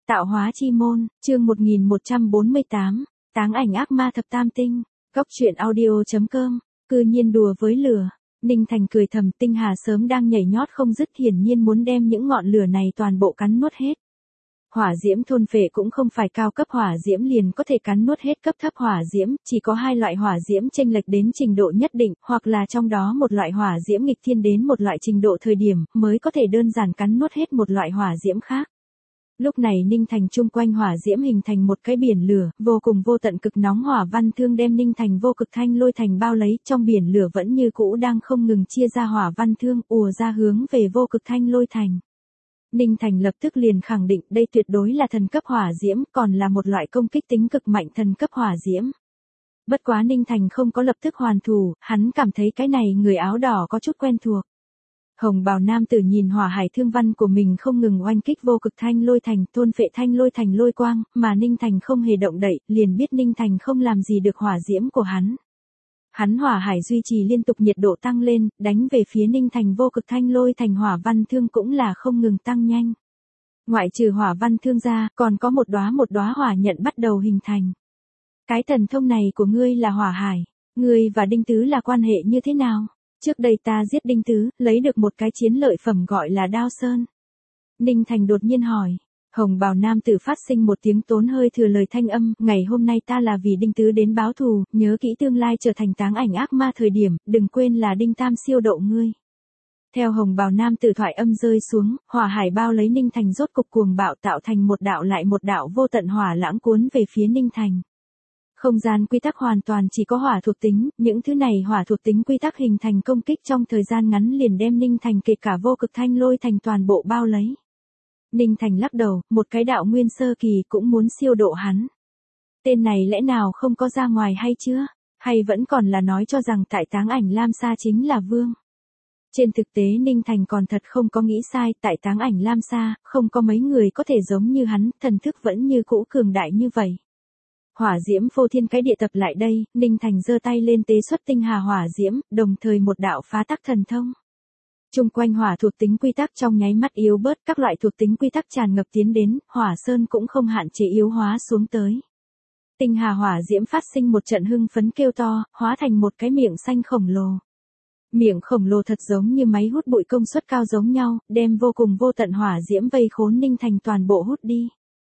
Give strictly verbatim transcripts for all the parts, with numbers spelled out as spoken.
Tạo hóa chi môn, chương một nghìn một trăm bốn mươi tám, táng ảnh ác ma thập tam tinh, góc truyện audio chấm com, cư nhiên đùa với lửa. Ninh Thành cười thầm, tinh hà sớm đang nhảy nhót không dứt, hiển nhiên muốn đem những ngọn lửa này toàn bộ cắn nuốt hết. Hỏa diễm thôn phệ cũng không phải cao cấp hỏa diễm liền có thể cắn nuốt hết cấp thấp hỏa diễm, chỉ có hai loại hỏa diễm chênh lệch đến trình độ nhất định, hoặc là trong đó một loại hỏa diễm nghịch thiên đến một loại trình độ thời điểm, mới có thể đơn giản cắn nuốt hết một loại hỏa diễm khác. Lúc này Ninh Thành chung quanh hỏa diễm hình thành một cái biển lửa, vô cùng vô tận cực nóng hỏa văn thương đem Ninh Thành vô cực thanh lôi thành bao lấy, trong biển lửa vẫn như cũ đang không ngừng chia ra hỏa văn thương, ùa ra hướng về vô cực thanh lôi thành. Ninh Thành lập tức liền khẳng định đây tuyệt đối là thần cấp hỏa diễm, còn là một loại công kích tính cực mạnh thần cấp hỏa diễm. Bất quá Ninh Thành không có lập tức hoàn thủ, hắn cảm thấy cái này người áo đỏ có chút quen thuộc. Hồng bào nam tử nhìn hỏa hải thương văn của mình không ngừng oanh kích vô cực thanh lôi thành, thôn phệ thanh lôi thành lôi quang, mà Ninh Thành không hề động đậy, liền biết Ninh Thành không làm gì được hỏa diễm của hắn. Hắn hỏa hải duy trì liên tục nhiệt độ tăng lên, đánh về phía Ninh Thành vô cực thanh lôi thành hỏa văn thương cũng là không ngừng tăng nhanh. Ngoại trừ hỏa văn thương ra, còn có một đóa một đóa hỏa nhận bắt đầu hình thành. Cái thần thông này của ngươi là hỏa hải, ngươi và Đinh Tứ là quan hệ như thế nào? Trước đây ta giết Đinh Tứ, lấy được một cái chiến lợi phẩm gọi là Đao Sơn. Ninh Thành đột nhiên hỏi. Hồng bào nam tử phát sinh một tiếng tốn hơi thừa lời thanh âm, ngày hôm nay ta là vì Đinh Tứ đến báo thù, nhớ kỹ tương lai trở thành táng ảnh ác ma thời điểm, đừng quên là Đinh Tam siêu độ ngươi. Theo hồng bào nam tử thoại âm rơi xuống, hỏa hải bao lấy Ninh Thành rốt cục cuồng bạo tạo thành một đạo lại một đạo vô tận hỏa lãng cuốn về phía Ninh Thành. Không gian quy tắc hoàn toàn chỉ có hỏa thuộc tính, những thứ này hỏa thuộc tính quy tắc hình thành công kích trong thời gian ngắn liền đem Ninh Thành kể cả vô cực thanh lôi thành toàn bộ bao lấy. Ninh Thành lắc đầu, một cái đạo nguyên sơ kỳ cũng muốn siêu độ hắn. Tên này lẽ nào không có ra ngoài hay chưa? Hay vẫn còn là nói cho rằng tại táng ảnh Lam Sa chính là vương? Trên thực tế Ninh Thành còn thật không có nghĩ sai, tại táng ảnh Lam Sa, không có mấy người có thể giống như hắn, thần thức vẫn như cũ cường đại như vậy. Hỏa diễm phô thiên cái địa tập lại đây, Ninh Thành giơ tay lên tế xuất tinh hà hỏa diễm, đồng thời một đạo phá tắc thần thông. Trung quanh hỏa thuộc tính quy tắc trong nháy mắt yếu bớt, các loại thuộc tính quy tắc tràn ngập tiến đến, hỏa sơn cũng không hạn chế yếu hóa xuống tới. Tinh hà hỏa diễm phát sinh một trận hưng phấn kêu to, hóa thành một cái miệng xanh khổng lồ. Miệng khổng lồ thật giống như máy hút bụi công suất cao giống nhau, đem vô cùng vô tận hỏa diễm vây khốn Ninh Thành toàn bộ hút đi.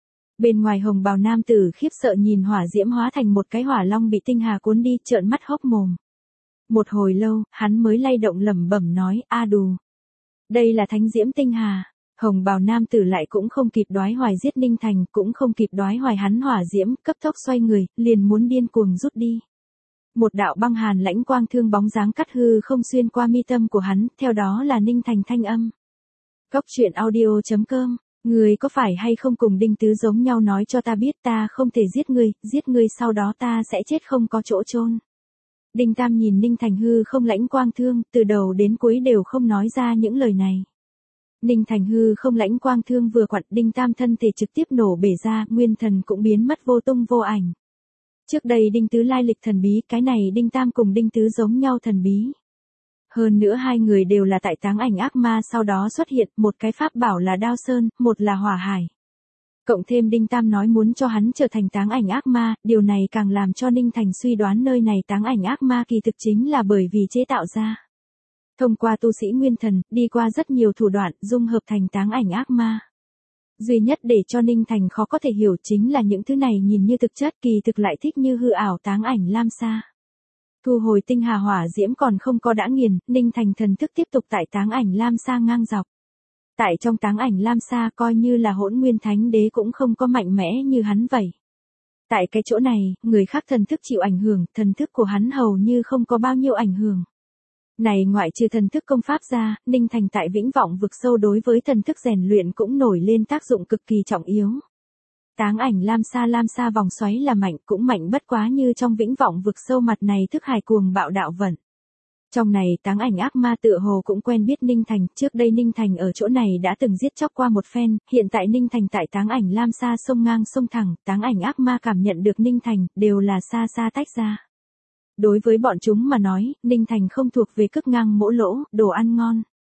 Bên ngoài hồng bào nam tử khiếp sợ nhìn hỏa diễm hóa thành một cái hỏa long bị tinh hà cuốn đi, trợn mắt hốc mồm. Một hồi lâu, hắn mới lay động lẩm bẩm nói, a đù. Đây là thánh diễm tinh hà. Hồng bào nam tử lại cũng không kịp đoái hoài giết Ninh Thành, cũng không kịp đoái hoài hắn hỏa diễm, cấp tốc xoay người, liền muốn điên cuồng rút đi. Một đạo băng hàn lãnh quang thương bóng dáng cắt hư không xuyên qua mi tâm của hắn, theo đó là Ninh Thành thanh âm. Góc truyện audio chấm com. Ngươi có phải hay không cùng Đinh Tứ giống nhau, nói cho ta biết, ta không thể giết ngươi, giết ngươi sau đó ta sẽ chết không có chỗ chôn. Đinh Tam nhìn Ninh Thành hư không lãnh quang thương, từ đầu đến cuối đều không nói ra những lời này. Ninh Thành hư không lãnh quang thương vừa quặn, Đinh Tam thân thể trực tiếp nổ bể ra, nguyên thần cũng biến mất vô tung vô ảnh. Trước đây Đinh Tứ lai lịch thần bí, cái này Đinh Tam cùng Đinh Tứ giống nhau thần bí. Hơn nữa hai người đều là tại táng ảnh ác ma sau đó xuất hiện, một cái pháp bảo là Đao Sơn, một là hỏa hải. Cộng thêm Đinh Tam nói muốn cho hắn trở thành táng ảnh ác ma, điều này càng làm cho Ninh Thành suy đoán nơi này táng ảnh ác ma kỳ thực chính là bởi vì chế tạo ra. Thông qua tu sĩ nguyên thần, đi qua rất nhiều thủ đoạn, dung hợp thành táng ảnh ác ma. Duy nhất để cho Ninh Thành khó có thể hiểu chính là những thứ này nhìn như thực chất, kỳ thực lại thích như hư ảo táng ảnh Lam Sa. Thu hồi tinh hà hỏa diễm còn không có đã nghiền, Ninh Thành thần thức tiếp tục tại táng ảnh Lam Sa ngang dọc. Tại trong táng ảnh Lam Sa coi như là hỗn nguyên thánh đế cũng không có mạnh mẽ như hắn vậy. Tại cái chỗ này, người khác thần thức chịu ảnh hưởng, thần thức của hắn hầu như không có bao nhiêu ảnh hưởng. Này ngoại trừ thần thức công pháp ra, Ninh Thành tại vĩnh vọng vực sâu đối với thần thức rèn luyện cũng nổi lên tác dụng cực kỳ trọng yếu. Táng ảnh Lam Sa Lam Sa vòng xoáy là mạnh, cũng mạnh bất quá như trong vĩnh vọng vực sâu mặt này thức hải cuồng bạo đạo vận. Trong này táng ảnh ác ma tựa hồ cũng quen biết Ninh Thành, trước đây Ninh Thành ở chỗ này đã từng giết chóc qua một phen, hiện tại Ninh Thành tại táng ảnh Lam Sa sông ngang sông thẳng, táng ảnh ác ma cảm nhận được Ninh Thành, đều là xa xa tách ra. Đối với bọn chúng mà nói, Ninh Thành không thuộc về cước ngang mỗ lỗ, đồ ăn ngon.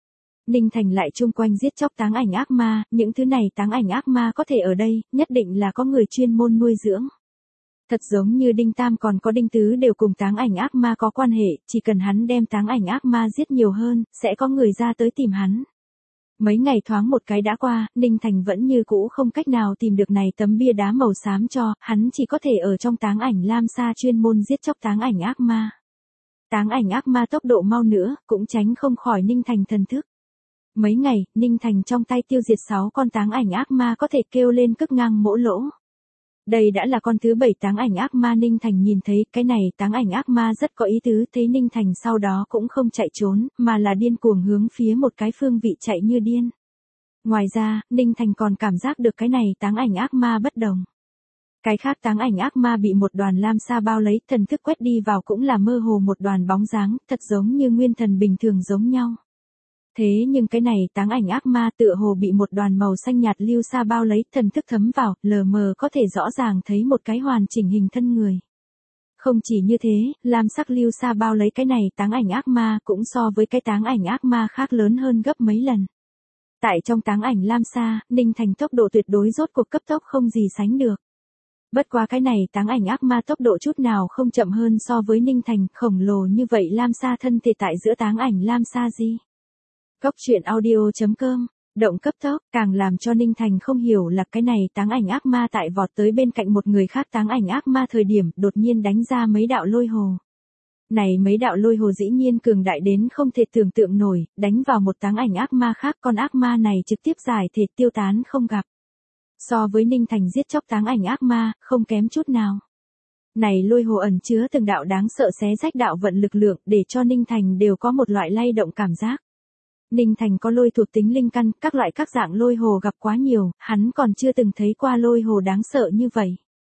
Ninh Thành lại chung quanh giết chóc táng ảnh ác ma, những thứ này táng ảnh ác ma có thể ở đây, nhất định là có người chuyên môn nuôi dưỡng. Thật giống như Đinh Tam còn có Đinh Tứ đều cùng táng ảnh ác ma có quan hệ, chỉ cần hắn đem táng ảnh ác ma giết nhiều hơn, sẽ có người ra tới tìm hắn. Mấy ngày thoáng một cái đã qua, Ninh Thành vẫn như cũ không cách nào tìm được này tấm bia đá màu xám cho, hắn chỉ có thể ở trong táng ảnh Lam Sa chuyên môn giết chóc táng ảnh ác ma. Táng ảnh ác ma tốc độ mau nữa, cũng tránh không khỏi Ninh Thành thần thức. Mấy ngày, Ninh Thành trong tay tiêu diệt sáu con táng ảnh ác ma có thể kêu lên cất ngang mỗ lỗ. Đây đã là con thứ bảy táng ảnh ác ma. Ninh Thành nhìn thấy cái này táng ảnh ác ma rất có ý tứ, thấy Ninh Thành sau đó cũng không chạy trốn, mà là điên cuồng hướng phía một cái phương vị chạy như điên. Ngoài ra, Ninh Thành còn cảm giác được cái này táng ảnh ác ma bất đồng. Cái khác táng ảnh ác ma bị một đoàn lam sa bao lấy, thần thức quét đi vào cũng là mơ hồ một đoàn bóng dáng, thật giống như nguyên thần bình thường giống nhau. Thế nhưng cái này táng ảnh ác ma tựa hồ bị một đoàn màu xanh nhạt lưu sa bao lấy, thần thức thấm vào, lờ mờ có thể rõ ràng thấy một cái hoàn chỉnh hình thân người. Không chỉ như thế, lam sắc lưu sa bao lấy cái này táng ảnh ác ma cũng so với cái táng ảnh ác ma khác lớn hơn gấp mấy lần. Tại trong táng ảnh lam sa, Ninh Thành tốc độ tuyệt đối rốt cuộc cấp tốc không gì sánh được. Bất quá cái này táng ảnh ác ma tốc độ chút nào không chậm hơn so với Ninh Thành, khổng lồ như vậy lam sa thân thể tại giữa táng ảnh lam sa gì. Góc truyện audio chấm com, động cấp tốc, càng làm cho Ninh Thành không hiểu là cái này táng ảnh ác ma tại vọt tới bên cạnh một người khác táng ảnh ác ma thời điểm đột nhiên đánh ra mấy đạo lôi hồ. Này mấy đạo lôi hồ dĩ nhiên cường đại đến không thể tưởng tượng nổi, đánh vào một táng ảnh ác ma khác, con ác ma này trực tiếp giải thể tiêu tán không gặp. So với Ninh Thành giết chóc táng ảnh ác ma, không kém chút nào. Này lôi hồ ẩn chứa từng đạo đáng sợ xé rách đạo vận lực lượng để cho Ninh Thành đều có một loại lay động cảm giác. Ninh Thành có lôi thuộc tính linh căn, các loại các dạng lôi hồ gặp quá nhiều, hắn còn chưa từng thấy qua lôi hồ đáng sợ như vậy.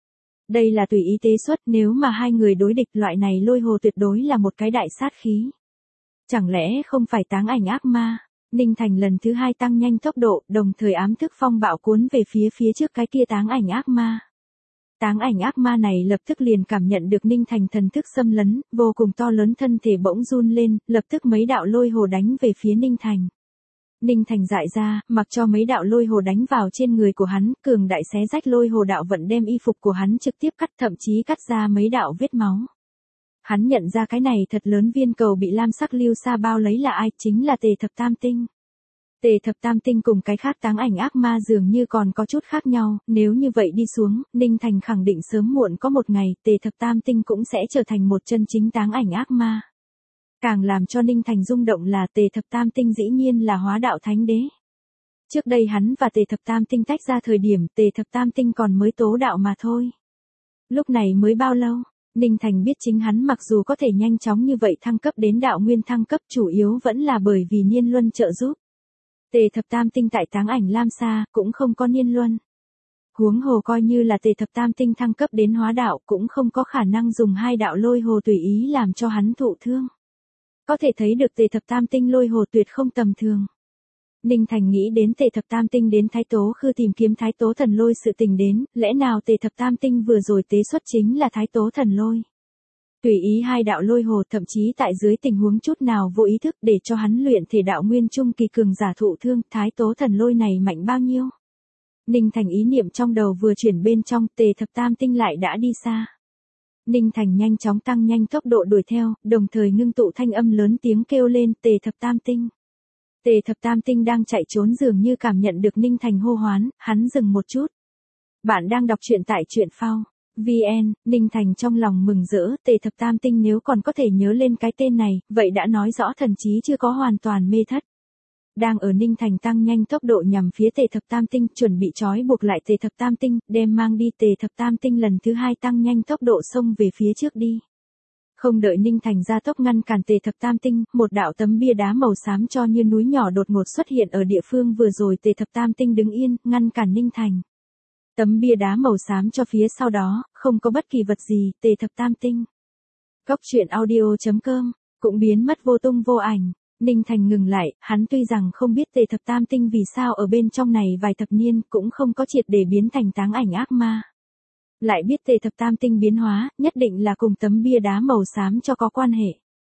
Đây là tùy ý tế xuất, nếu mà hai người đối địch loại này lôi hồ tuyệt đối là một cái đại sát khí. Chẳng lẽ không phải táng ảnh ác ma? Ninh Thành lần thứ hai tăng nhanh tốc độ, đồng thời ám thức phong bạo cuốn về phía phía trước cái kia táng ảnh ác ma. Táng ảnh ác ma này lập tức liền cảm nhận được Ninh Thành thần thức xâm lấn, vô cùng to lớn thân thể bỗng run lên, lập tức mấy đạo lôi hồ đánh về phía Ninh Thành. Ninh Thành dại ra, mặc cho mấy đạo lôi hồ đánh vào trên người của hắn, cường đại xé rách lôi hồ đạo vận đem y phục của hắn trực tiếp cắt, thậm chí cắt ra mấy đạo vết máu. Hắn nhận ra cái này thật lớn viên cầu bị lam sắc lưu sa bao lấy là ai, chính là Tề Thập Tam Tinh. Tề Thập Tam Tinh cùng cái khác táng ảnh ác ma dường như còn có chút khác nhau, nếu như vậy đi xuống, Ninh Thành khẳng định sớm muộn có một ngày Tề Thập Tam Tinh cũng sẽ trở thành một chân chính táng ảnh ác ma. Càng làm cho Ninh Thành rung động là Tề Thập Tam Tinh dĩ nhiên là hóa đạo thánh đế. Trước đây hắn và Tề Thập Tam Tinh tách ra thời điểm Tề Thập Tam Tinh còn mới tố đạo mà thôi. Lúc này mới bao lâu, Ninh Thành biết chính hắn mặc dù có thể nhanh chóng như vậy thăng cấp đến đạo nguyên thăng cấp chủ yếu vẫn là bởi vì Niên Luân trợ giúp. Tề Thập Tam Tinh tại táng ảnh lam sa cũng không có Niên Luân. Huống hồ coi như là Tề Thập Tam Tinh thăng cấp đến hóa đạo cũng không có khả năng dùng hai đạo lôi hồ tùy ý làm cho hắn thụ thương. Có thể thấy được Tề Thập Tam Tinh lôi hồ tuyệt không tầm thường. Ninh Thành nghĩ đến Tề Thập Tam Tinh đến Thái Tố Khư tìm kiếm Thái Tố Thần Lôi sự tình đến, lẽ nào Tề Thập Tam Tinh vừa rồi tế xuất chính là Thái Tố Thần Lôi. Tùy ý hai đạo lôi hồ thậm chí tại dưới tình huống chút nào vô ý thức để cho hắn luyện thể đạo nguyên trung kỳ cường giả thụ thương, Thái Tố Thần Lôi này mạnh bao nhiêu. Ninh Thành ý niệm trong đầu vừa chuyển bên trong, Tề Thập Tam Tinh lại đã đi xa. Ninh Thành nhanh chóng tăng nhanh tốc độ đuổi theo, đồng thời ngưng tụ thanh âm lớn tiếng kêu lên Tề Thập Tam Tinh. Tề Thập Tam Tinh đang chạy trốn dường như cảm nhận được Ninh Thành hô hoán, hắn dừng một chút. Bạn đang đọc truyện tại truyện phao vê en, Ninh Thành trong lòng mừng rỡ, Tề Thập Tam Tinh nếu còn có thể nhớ lên cái tên này, vậy đã nói rõ thần trí chưa có hoàn toàn mê thất. Đang ở Ninh Thành tăng nhanh tốc độ nhằm phía Tề Thập Tam Tinh, chuẩn bị trói buộc lại Tề Thập Tam Tinh, đem mang đi Tề Thập Tam Tinh lần thứ hai tăng nhanh tốc độ xông về phía trước đi. Không đợi Ninh Thành ra tốc ngăn cản Tề Thập Tam Tinh, một đạo tấm bia đá màu xám cho như núi nhỏ đột ngột xuất hiện ở địa phương vừa rồi Tề Thập Tam Tinh đứng yên, ngăn cản Ninh Thành. Tấm bia đá màu xám cho phía sau đó, không có bất kỳ vật gì, Tề Thập Tam Tinh. Góc truyện audio chấm com, cũng biến mất vô tung vô ảnh. Ninh Thành ngừng lại, hắn tuy rằng không biết Tề Thập Tam Tinh vì sao ở bên trong này vài thập niên cũng không có triệt để biến thành táng ảnh ác ma. Lại biết Tề Thập Tam Tinh biến hóa, nhất định là cùng tấm bia đá màu xám cho có quan hệ.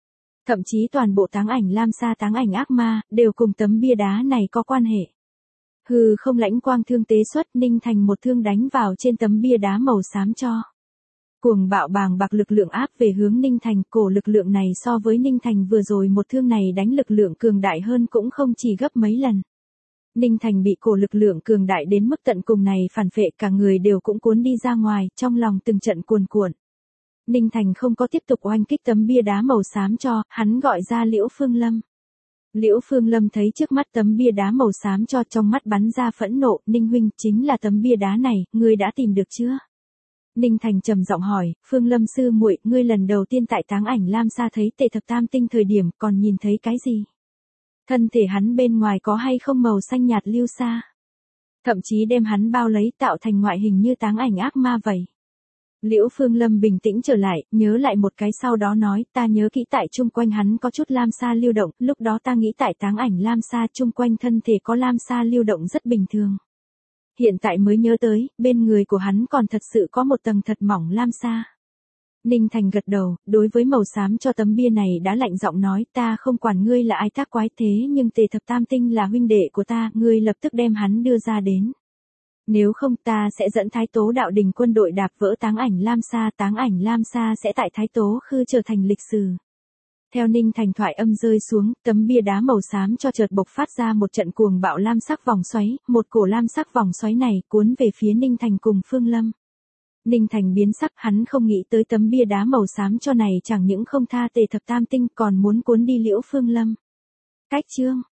Thậm chí toàn bộ táng ảnh Lam Sa táng ảnh ác ma, đều cùng tấm bia đá này có quan hệ. Hừ không lãnh quang thương tế xuất, Ninh Thành một thương đánh vào trên tấm bia đá màu xám cho. Cuồng bạo bàng bạc lực lượng áp về hướng Ninh Thành, cổ lực lượng này so với Ninh Thành vừa rồi một thương này đánh lực lượng cường đại hơn cũng không chỉ gấp mấy lần. Ninh Thành bị cổ lực lượng cường đại đến mức tận cùng này phản phệ, cả người đều cũng cuốn đi ra ngoài, trong lòng từng trận cuồn cuộn. Ninh Thành không có tiếp tục oanh kích tấm bia đá màu xám cho, hắn gọi ra Liễu Phương Lâm. Liễu Phương Lâm thấy trước mắt tấm bia đá màu xám cho, trong mắt bắn ra phẫn nộ, Ninh huynh, chính là tấm bia đá này, ngươi đã tìm được chưa? Ninh Thành trầm giọng hỏi, Phương Lâm sư muội, ngươi lần đầu tiên tại táng ảnh Lam Sa thấy Tề Thập Tam Tinh thời điểm, còn nhìn thấy cái gì? Thân thể hắn bên ngoài có hay không màu xanh nhạt lưu sa? Thậm chí đem hắn bao lấy tạo thành ngoại hình như táng ảnh ác ma vậy. Liễu Phương Lâm bình tĩnh trở lại, nhớ lại một cái sau đó nói, ta nhớ kỹ tại chung quanh hắn có chút lam sa lưu động, lúc đó ta nghĩ tại táng ảnh lam sa chung quanh thân thể có lam sa lưu động rất bình thường. Hiện tại mới nhớ tới, bên người của hắn còn thật sự có một tầng thật mỏng lam sa. Ninh Thành gật đầu, đối với màu xám cho tấm bia này đã lạnh giọng nói, ta không quản ngươi là ai tác quái thế nhưng Tề Thập Tam Tinh là huynh đệ của ta, ngươi lập tức đem hắn đưa ra đến. Nếu không ta sẽ dẫn Thái Tố đạo đình quân đội đạp vỡ táng ảnh Lam Sa, táng ảnh Lam Sa sẽ tại Thái Tố Khư trở thành lịch sử. Theo Ninh Thành thoại âm rơi xuống, tấm bia đá màu xám cho chợt bộc phát ra một trận cuồng bạo lam sắc vòng xoáy, một cổ lam sắc vòng xoáy này cuốn về phía Ninh Thành cùng Phương Lâm. Ninh Thành biến sắc, hắn không nghĩ tới tấm bia đá màu xám cho này chẳng những không tha Tề Thập Tam Tinh còn muốn cuốn đi Liễu Phương Lâm. Cách chương